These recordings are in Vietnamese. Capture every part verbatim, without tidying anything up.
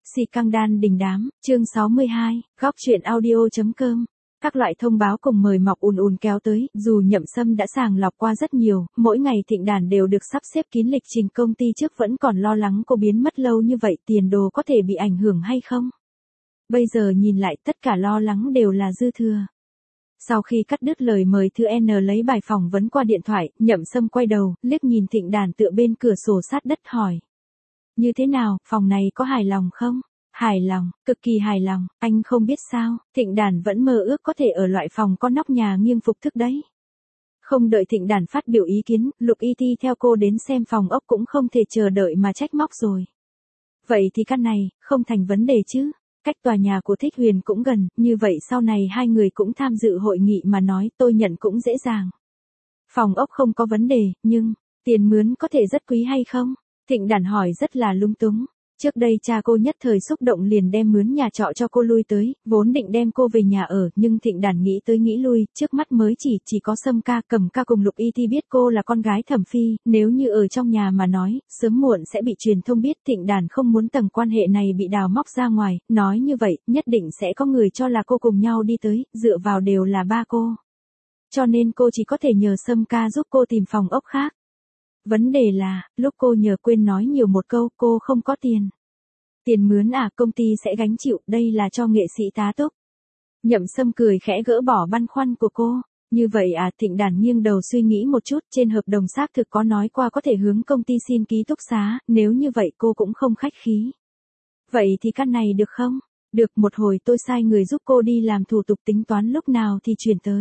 Xì căng đan đình đám, chương sáu mươi hai, góc truyện audio.com. Các loại thông báo cùng mời mọc ùn ùn kéo tới, dù Nhậm Sâm đã sàng lọc qua rất nhiều, mỗi ngày Thịnh Đàn đều được sắp xếp kín lịch trình công ty trước vẫn còn lo lắng cô biến mất lâu như vậy tiền đồ có thể bị ảnh hưởng hay không. Bây giờ nhìn lại tất cả lo lắng đều là dư thừa. Sau khi cắt đứt lời mời Thư N lấy bài phỏng vấn qua điện thoại, Nhậm Sâm quay đầu, liếc nhìn Thịnh Đàn tựa bên cửa sổ sát đất hỏi. Như thế nào, phòng này có hài lòng không? Hài lòng, cực kỳ hài lòng, anh không biết sao, Thịnh Đàn vẫn mơ ước có thể ở loại phòng có nóc nhà nghiêng phục thức đấy. Không đợi Thịnh Đàn phát biểu ý kiến, Lục Y Ti theo cô đến xem phòng ốc cũng không thể chờ đợi mà trách móc rồi. Vậy thì căn này, không thành vấn đề chứ, cách tòa nhà của Thích Huyền cũng gần, như vậy sau này hai người cũng tham dự hội nghị mà nói tôi nhận cũng dễ dàng. Phòng ốc không có vấn đề, nhưng, tiền mướn có thể rất quý hay không? Thịnh Đàn hỏi rất là lung túng. Trước đây cha cô nhất thời xúc động liền đem mướn nhà trọ cho cô lui tới, vốn định đem cô về nhà ở, nhưng Thịnh Đàn nghĩ tới nghĩ lui, trước mắt mới chỉ chỉ có Sâm ca, Cầm ca cùng Lục Y Ti biết cô là con gái Thẩm Phi, nếu như ở trong nhà mà nói, sớm muộn sẽ bị truyền thông biết. Thịnh Đàn không muốn tầng quan hệ này bị đào móc ra ngoài, nói như vậy, nhất định sẽ có người cho là cô cùng nhau đi tới, dựa vào đều là ba cô. Cho nên cô chỉ có thể nhờ Sâm ca giúp cô tìm phòng ốc khác. Vấn đề là, lúc cô nhờ quên nói nhiều một câu, cô không có tiền. Tiền mướn à, công ty sẽ gánh chịu, đây là cho nghệ sĩ tá túc. Nhậm Sâm cười khẽ gỡ bỏ băn khoăn của cô. Như vậy à, Thịnh Đàn nghiêng đầu suy nghĩ một chút, trên hợp đồng xác thực có nói qua có thể hướng công ty xin ký túc xá, nếu như vậy cô cũng không khách khí. Vậy thì căn này được không? Được, một hồi tôi sai người giúp cô đi làm thủ tục tính toán lúc nào thì chuyển tới.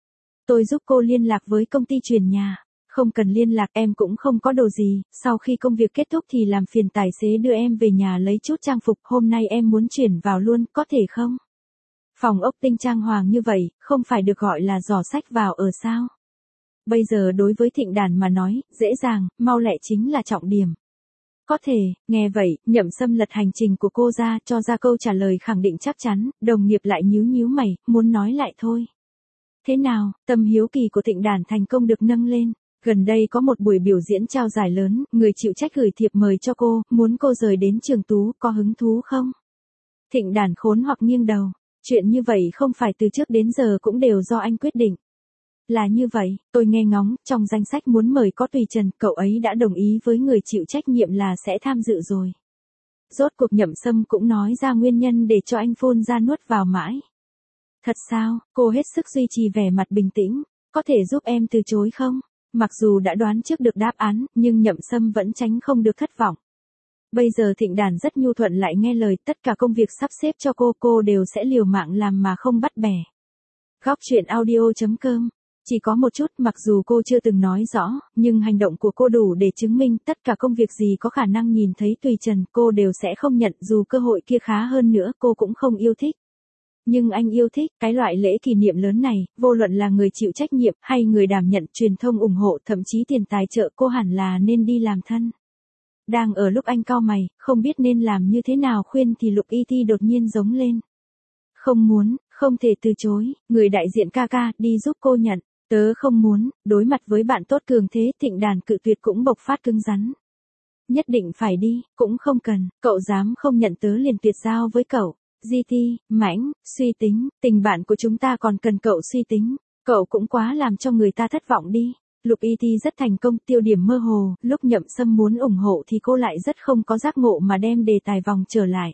Tôi giúp cô liên lạc với công ty chuyển nhà. Không cần liên lạc, em cũng không có đồ gì, sau khi công việc kết thúc thì làm phiền tài xế đưa em về nhà lấy chút trang phục, hôm nay em muốn chuyển vào luôn, có thể không? Phòng ốc tinh trang hoàng như vậy, không phải được gọi là giỏ sách vào ở sao? Bây giờ đối với Thịnh Đàn mà nói, dễ dàng, mau lẹ chính là trọng điểm. Có thể, nghe vậy, Nhậm Sâm lật hành trình của cô ra, cho ra câu trả lời khẳng định chắc chắn, đồng nghiệp lại nhíu nhíu mày, muốn nói lại thôi. Thế nào, tâm hiếu kỳ của Thịnh Đàn thành công được nâng lên. Gần đây có một buổi biểu diễn trao giải lớn, người chịu trách gửi thiệp mời cho cô, muốn cô rời đến Trường Tú, có hứng thú không? Thịnh Đàn khốn hoặc nghiêng đầu, chuyện như vậy không phải từ trước đến giờ cũng đều do anh quyết định. Là như vậy, tôi nghe ngóng, trong danh sách muốn mời có Tùy Trần, cậu ấy đã đồng ý với người chịu trách nhiệm là sẽ tham dự rồi. Rốt cuộc Nhậm Sâm cũng nói ra nguyên nhân để cho anh phun ra nuốt vào mãi. Thật sao, cô hết sức duy trì vẻ mặt bình tĩnh, có thể giúp em từ chối không? Mặc dù đã đoán trước được đáp án, nhưng Nhậm Sâm vẫn tránh không được thất vọng. Bây giờ Thịnh Đàn rất nhu thuận lại nghe lời, tất cả công việc sắp xếp cho cô, cô đều sẽ liều mạng làm mà không bắt bẻ. Góc truyện audio.com. Chỉ có một chút, mặc dù cô chưa từng nói rõ, nhưng hành động của cô đủ để chứng minh tất cả công việc gì có khả năng nhìn thấy Tùy Trần, cô đều sẽ không nhận, dù cơ hội kia khá hơn nữa, cô cũng không yêu thích. Nhưng anh yêu thích, cái loại lễ kỷ niệm lớn này, vô luận là người chịu trách nhiệm, hay người đảm nhận, truyền thông ủng hộ, thậm chí tiền tài trợ, cô hẳn là nên đi làm thân. Đang ở lúc anh cau mày, không biết nên làm như thế nào khuyên thì Lục Y Ti đột nhiên giống lên. Không muốn, không thể từ chối, người đại diện ca ca, đi giúp cô nhận, tớ không muốn, đối mặt với bạn tốt cường thế, Thịnh Đàn cự tuyệt cũng bộc phát cứng rắn. Nhất định phải đi, cũng không cần, cậu dám không nhận tớ liền tuyệt giao với cậu. giê tê, Mãnh, suy tính, tình bạn của chúng ta còn cần cậu suy tính, cậu cũng quá làm cho người ta thất vọng đi. Lục Y Ti rất thành công, tiêu điểm mơ hồ, lúc Nhậm Sâm muốn ủng hộ thì cô lại rất không có giác ngộ mà đem đề tài vòng trở lại.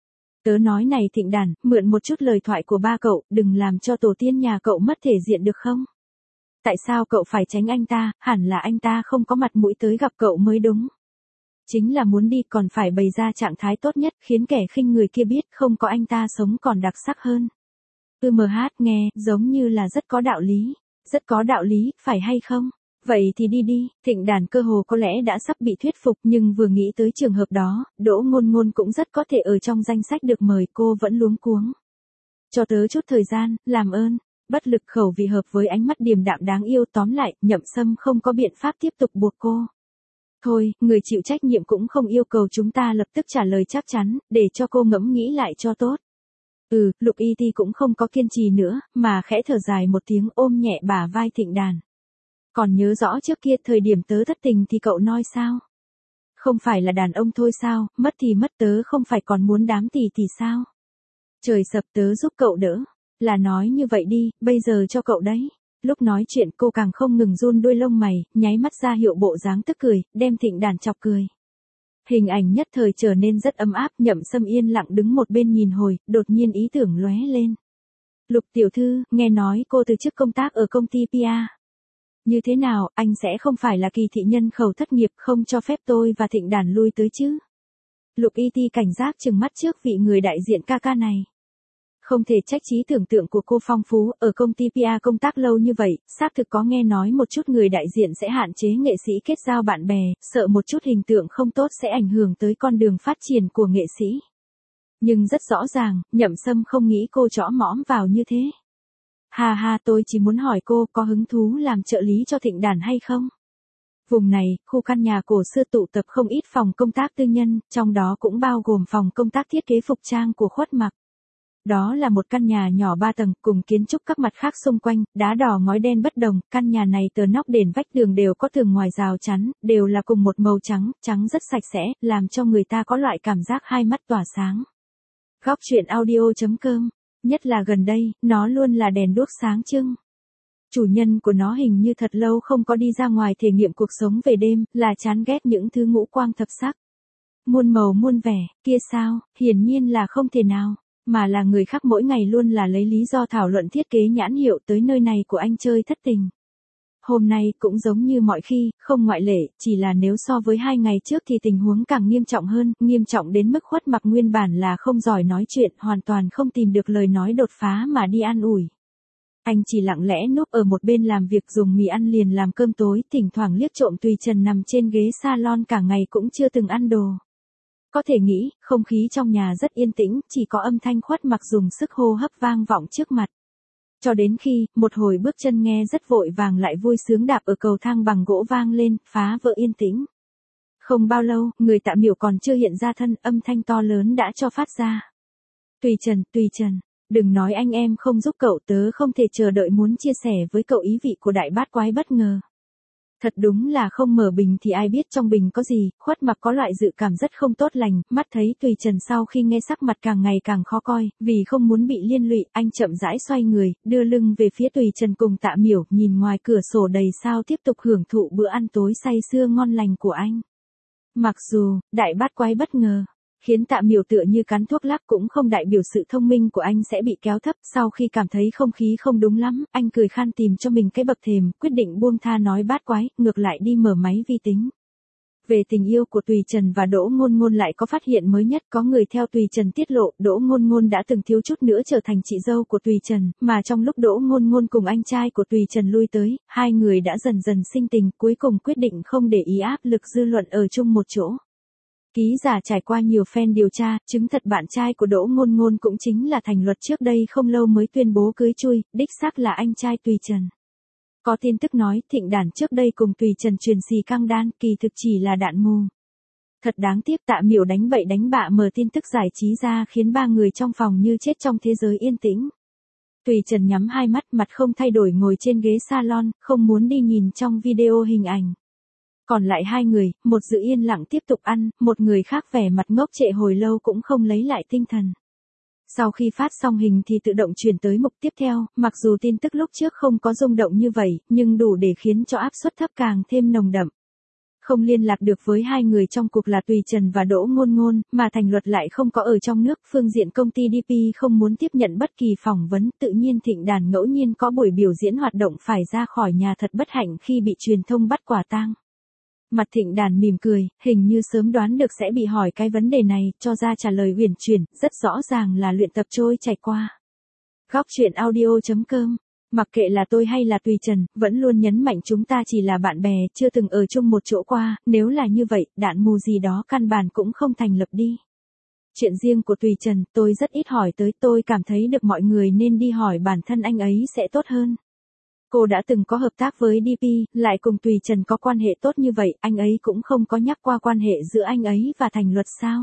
Tớ nói này Thịnh Đàn, mượn một chút lời thoại của ba cậu, đừng làm cho tổ tiên nhà cậu mất thể diện được không? Tại sao cậu phải tránh anh ta, hẳn là anh ta không có mặt mũi tới gặp cậu mới đúng. Chính là muốn đi còn phải bày ra trạng thái tốt nhất, khiến kẻ khinh người kia biết không có anh ta sống còn đặc sắc hơn. Ư mờ hát nghe, giống như là rất có đạo lý. Rất có đạo lý, phải hay không? Vậy thì đi đi, Thịnh Đàn cơ hồ có lẽ đã sắp bị thuyết phục, nhưng vừa nghĩ tới trường hợp đó, Đỗ Ngôn Ngôn cũng rất có thể ở trong danh sách được mời, cô vẫn luống cuống. Cho tớ chút thời gian, làm ơn. Bất lực khẩu vị hợp với ánh mắt điềm đạm đáng yêu, tóm lại, Nhậm Sâm không có biện pháp tiếp tục buộc cô. Thôi, người chịu trách nhiệm cũng không yêu cầu chúng ta lập tức trả lời chắc chắn, để cho cô ngẫm nghĩ lại cho tốt. Ừ, Lục Y Ti cũng không có kiên trì nữa, mà khẽ thở dài một tiếng, ôm nhẹ bả vai Thịnh Đàn. Còn nhớ rõ trước kia thời điểm tớ thất tình thì cậu nói sao? Không phải là đàn ông thôi sao, mất thì mất tớ không phải còn muốn đám tỷ tỷ sao? Trời sập tớ giúp cậu đỡ. Là nói như vậy đi, bây giờ cho cậu đấy. Lúc nói chuyện cô càng không ngừng run đuôi lông mày, nháy mắt ra hiệu bộ dáng tức cười, đem Thịnh Đàn chọc cười. Hình ảnh nhất thời trở nên rất ấm áp, Nhậm Sâm yên lặng đứng một bên nhìn hồi, đột nhiên ý tưởng lóe lên. Lục tiểu thư, nghe nói cô từ chức công tác ở công ty pê a. Như thế nào, anh sẽ không phải là kỳ thị nhân khẩu thất nghiệp không cho phép tôi và Thịnh Đàn lui tới chứ? Lục y ti cảnh giác trừng mắt trước vị người đại diện ca ca này. Không thể trách trí tưởng tượng của cô phong phú, ở công ty pê a công tác lâu như vậy, xác thực có nghe nói một chút người đại diện sẽ hạn chế nghệ sĩ kết giao bạn bè, sợ một chút hình tượng không tốt sẽ ảnh hưởng tới con đường phát triển của nghệ sĩ. Nhưng rất rõ ràng, Nhậm Sâm không nghĩ cô trõ mõm vào như thế. Ha ha, tôi chỉ muốn hỏi cô có hứng thú làm trợ lý cho Thịnh Đàn hay không? Vùng này, khu căn nhà cổ xưa tụ tập không ít phòng công tác tư nhân, trong đó cũng bao gồm phòng công tác thiết kế phục trang của Khuất Mặc. Đó là một căn nhà nhỏ ba tầng, cùng kiến trúc các mặt khác xung quanh, đá đỏ ngói đen bất đồng, căn nhà này từ nóc đến vách tường đều có tường ngoài rào chắn, đều là cùng một màu trắng, trắng rất sạch sẽ, làm cho người ta có loại cảm giác hai mắt tỏa sáng. Góc truyện audio chấm com, nhất là gần đây, nó luôn là đèn đuốc sáng trưng. Chủ nhân của nó hình như thật lâu không có đi ra ngoài thể nghiệm cuộc sống về đêm, là chán ghét những thứ ngũ quang thập sắc. Muôn màu muôn vẻ, kia sao, hiển nhiên là không thể nào. Mà là người khác mỗi ngày luôn là lấy lý do thảo luận thiết kế nhãn hiệu tới nơi này của anh chơi thất tình. Hôm nay cũng giống như mọi khi, không ngoại lệ, chỉ là nếu so với hai ngày trước thì tình huống càng nghiêm trọng hơn, nghiêm trọng đến mức Khuất Mặc nguyên bản là không giỏi nói chuyện, hoàn toàn không tìm được lời nói đột phá mà đi an ủi. Anh chỉ lặng lẽ núp ở một bên làm việc dùng mì ăn liền làm cơm tối, thỉnh thoảng liếc trộm Tùy Trần nằm trên ghế salon cả ngày cũng chưa từng ăn đồ. Có thể nghĩ, không khí trong nhà rất yên tĩnh, chỉ có âm thanh Khuất Mặc dùng sức hô hấp vang vọng trước mặt. Cho đến khi, một hồi bước chân nghe rất vội vàng lại vui sướng đạp ở cầu thang bằng gỗ vang lên, phá vỡ yên tĩnh. Không bao lâu, người Tạ Miểu còn chưa hiện ra thân, âm thanh to lớn đã cho phát ra. Tùy Trần, Tùy Trần, đừng nói anh em không giúp cậu, tớ không thể chờ đợi muốn chia sẻ với cậu ý vị của đại bát quái bất ngờ. Thật đúng là không mở bình thì ai biết trong bình có gì, Khuất Mặc có loại dự cảm rất không tốt lành, mắt thấy Tùy Trần sau khi nghe sắc mặt càng ngày càng khó coi, vì không muốn bị liên lụy, anh chậm rãi xoay người, đưa lưng về phía Tùy Trần cùng Tạ Miểu, nhìn ngoài cửa sổ đầy sao tiếp tục hưởng thụ bữa ăn tối say sưa ngon lành của anh. Mặc dù, đại bát quái bất ngờ, khiến Tạ Miểu tựa như cắn thuốc lắc cũng không đại biểu sự thông minh của anh sẽ bị kéo thấp, sau khi cảm thấy không khí không đúng lắm, anh cười khan tìm cho mình cái bậc thềm, quyết định buông tha nói bát quái, ngược lại đi mở máy vi tính. Về tình yêu của Tùy Trần và Đỗ Ngôn Ngôn lại có phát hiện mới nhất, có người theo Tùy Trần tiết lộ, Đỗ Ngôn Ngôn đã từng thiếu chút nữa trở thành chị dâu của Tùy Trần, mà trong lúc Đỗ Ngôn Ngôn cùng anh trai của Tùy Trần lui tới, hai người đã dần dần sinh tình, cuối cùng quyết định không để ý áp lực dư luận ở chung một chỗ. Ký giả trải qua nhiều phen điều tra, chứng thật bạn trai của Đỗ Ngôn Ngôn cũng chính là Thành Luật trước đây không lâu mới tuyên bố cưới chui, đích xác là anh trai Tùy Trần. Có tin tức nói Thịnh Đàn trước đây cùng Tùy Trần truyền xì căng đan, kỳ thực chỉ là đạn mù. Thật đáng tiếc, Tạ Miểu đánh bậy đánh bạ mở tin tức giải trí ra khiến ba người trong phòng như chết trong thế giới yên tĩnh. Tùy Trần nhắm hai mắt, mặt không thay đổi ngồi trên ghế salon, không muốn đi nhìn trong video hình ảnh. Còn lại hai người, một giữ yên lặng tiếp tục ăn, một người khác vẻ mặt ngốc trệ hồi lâu cũng không lấy lại tinh thần. Sau khi phát xong hình thì tự động chuyển tới mục tiếp theo, mặc dù tin tức lúc trước không có rung động như vậy, nhưng đủ để khiến cho áp suất thấp càng thêm nồng đậm. Không liên lạc được với hai người trong cuộc là Tùy Trần và Đỗ Ngôn Ngôn, mà Thành Luật lại không có ở trong nước, phương diện công ty đê pê không muốn tiếp nhận bất kỳ phỏng vấn, tự nhiên Thịnh Đàn ngẫu nhiên có buổi biểu diễn hoạt động phải ra khỏi nhà thật bất hạnh khi bị truyền thông bắt quả tang. Mặt Thịnh Đàn mỉm cười, hình như sớm đoán được sẽ bị hỏi cái vấn đề này, cho ra trả lời uyển chuyển, rất rõ ràng là luyện tập trôi chảy qua. Góc truyện audio chấm com, mặc kệ là tôi hay là Tùy Trần, vẫn luôn nhấn mạnh chúng ta chỉ là bạn bè, chưa từng ở chung một chỗ qua, nếu là như vậy, đạn mù gì đó căn bản cũng không thành lập đi. Chuyện riêng của Tùy Trần, tôi rất ít hỏi tới, tôi cảm thấy được mọi người nên đi hỏi bản thân anh ấy sẽ tốt hơn. Cô đã từng có hợp tác với đê pê, lại cùng Tùy Trần có quan hệ tốt như vậy, anh ấy cũng không có nhắc qua quan hệ giữa anh ấy và Thành Luật sao?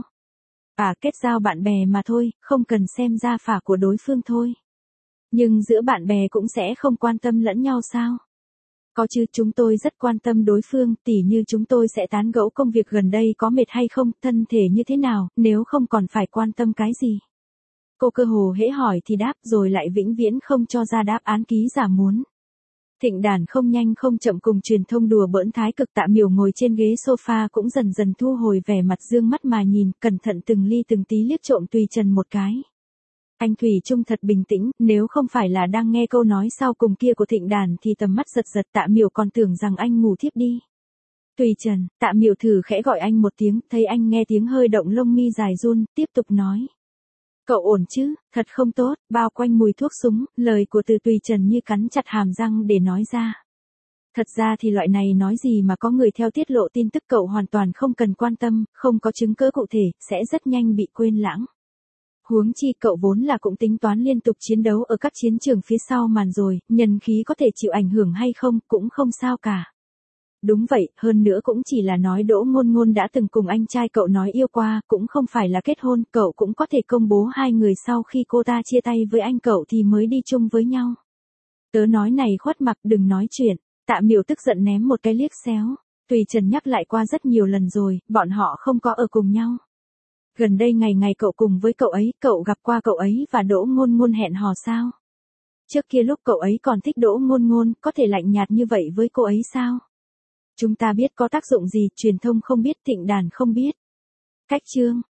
À, kết giao bạn bè mà thôi, không cần xem gia phả của đối phương thôi. Nhưng giữa bạn bè cũng sẽ không quan tâm lẫn nhau sao? Có chứ, chúng tôi rất quan tâm đối phương, tỉ như chúng tôi sẽ tán gẫu công việc gần đây có mệt hay không, thân thể như thế nào, nếu không còn phải quan tâm cái gì. Cô cơ hồ hễ hỏi thì đáp rồi lại vĩnh viễn không cho ra đáp án ký giả muốn. Thịnh Đản không nhanh không chậm cùng truyền thông đùa bỡn thái cực. Tạ Miểu ngồi trên ghế sofa cũng dần dần thu hồi vẻ mặt dương mắt mà nhìn, cẩn thận từng ly từng tí liếc trộm Tùy Trần một cái. Anh thủy chung thật bình tĩnh, nếu không phải là đang nghe câu nói sau cùng kia của Thịnh Đản thì tầm mắt giật giật. Tạ Miểu còn tưởng rằng anh ngủ thiếp đi. Tùy Trần, Tạ Miểu thử khẽ gọi anh một tiếng, thấy anh nghe tiếng hơi động lông mi dài run, tiếp tục nói. Cậu ổn chứ, thật không tốt, bao quanh mùi thuốc súng, lời của từ Tùy Trần như cắn chặt hàm răng để nói ra. Thật ra thì loại này nói gì mà có người theo tiết lộ tin tức cậu hoàn toàn không cần quan tâm, không có chứng cứ cụ thể, sẽ rất nhanh bị quên lãng. Huống chi cậu vốn là cũng tính toán liên tục chiến đấu ở các chiến trường phía sau màn rồi, nhân khí có thể chịu ảnh hưởng hay không cũng không sao cả. Đúng vậy, hơn nữa cũng chỉ là nói Đỗ Ngôn Ngôn đã từng cùng anh trai cậu nói yêu qua, cũng không phải là kết hôn, cậu cũng có thể công bố hai người sau khi cô ta chia tay với anh cậu thì mới đi chung với nhau. Tớ nói này khuất mặc, đừng nói chuyện. Tạ Miểu tức giận ném một cái liếc xéo. Tùy Trần nhắc lại qua rất nhiều lần rồi, bọn họ không có ở cùng nhau. Gần đây ngày ngày cậu cùng với cậu ấy, cậu gặp qua cậu ấy và Đỗ Ngôn Ngôn hẹn hò sao? Trước kia lúc cậu ấy còn thích Đỗ Ngôn Ngôn, có thể lạnh nhạt như vậy với cô ấy sao? Chúng ta biết có tác dụng gì, truyền thông không biết, Thịnh Đản không biết. Cách chương